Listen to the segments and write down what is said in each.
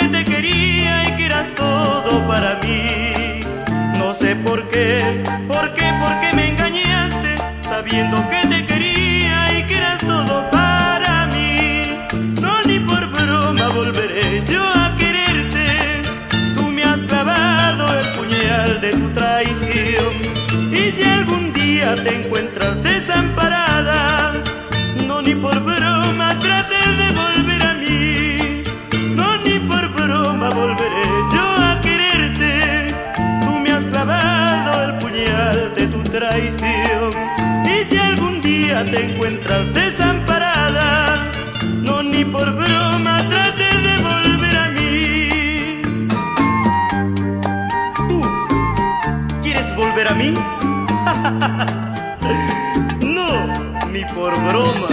te quería y que eras todo para mí. No sé por qué me engañaste, sabiendo que te quería y que eras todo para mí. No, ni por broma volveré yo a quererte. Tú me has clavado el puñal de tu traición. Y si algún día te encuentras desamparada, no, ni por broma trates de volver a mí. No, ni por broma volveré yo a quererte. Tú me has clavado el puñal de tu traición. Y si algún día te encuentras desamparada, no, ni por broma trates de volver a mí. ¿Tú quieres volver a mí? No, ni por broma.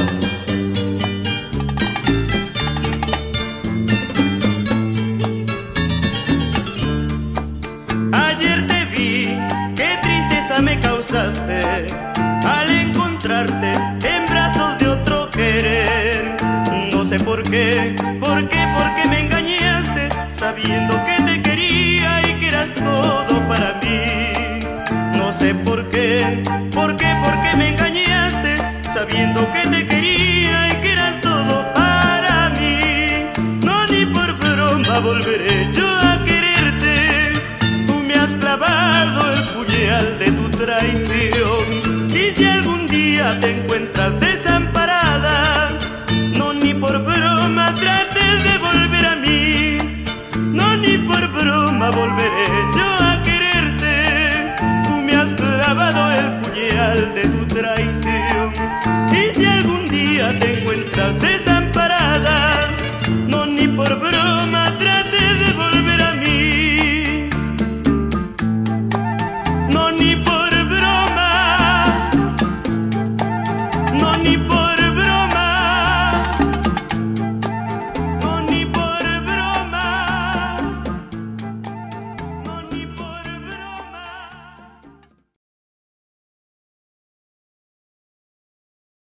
Ayer te vi, qué tristeza me causaste al encontrarte en brazos de otro querer. No sé por qué me engañaste, sabiendo que te quería y que eras todo para mí. No sé por qué me engañaste, sabiendo que te quería y que eras todo para mí. No, ni por broma volveré yo a quererte. Tú me has clavado el puñal de tu traición. Y si algún día te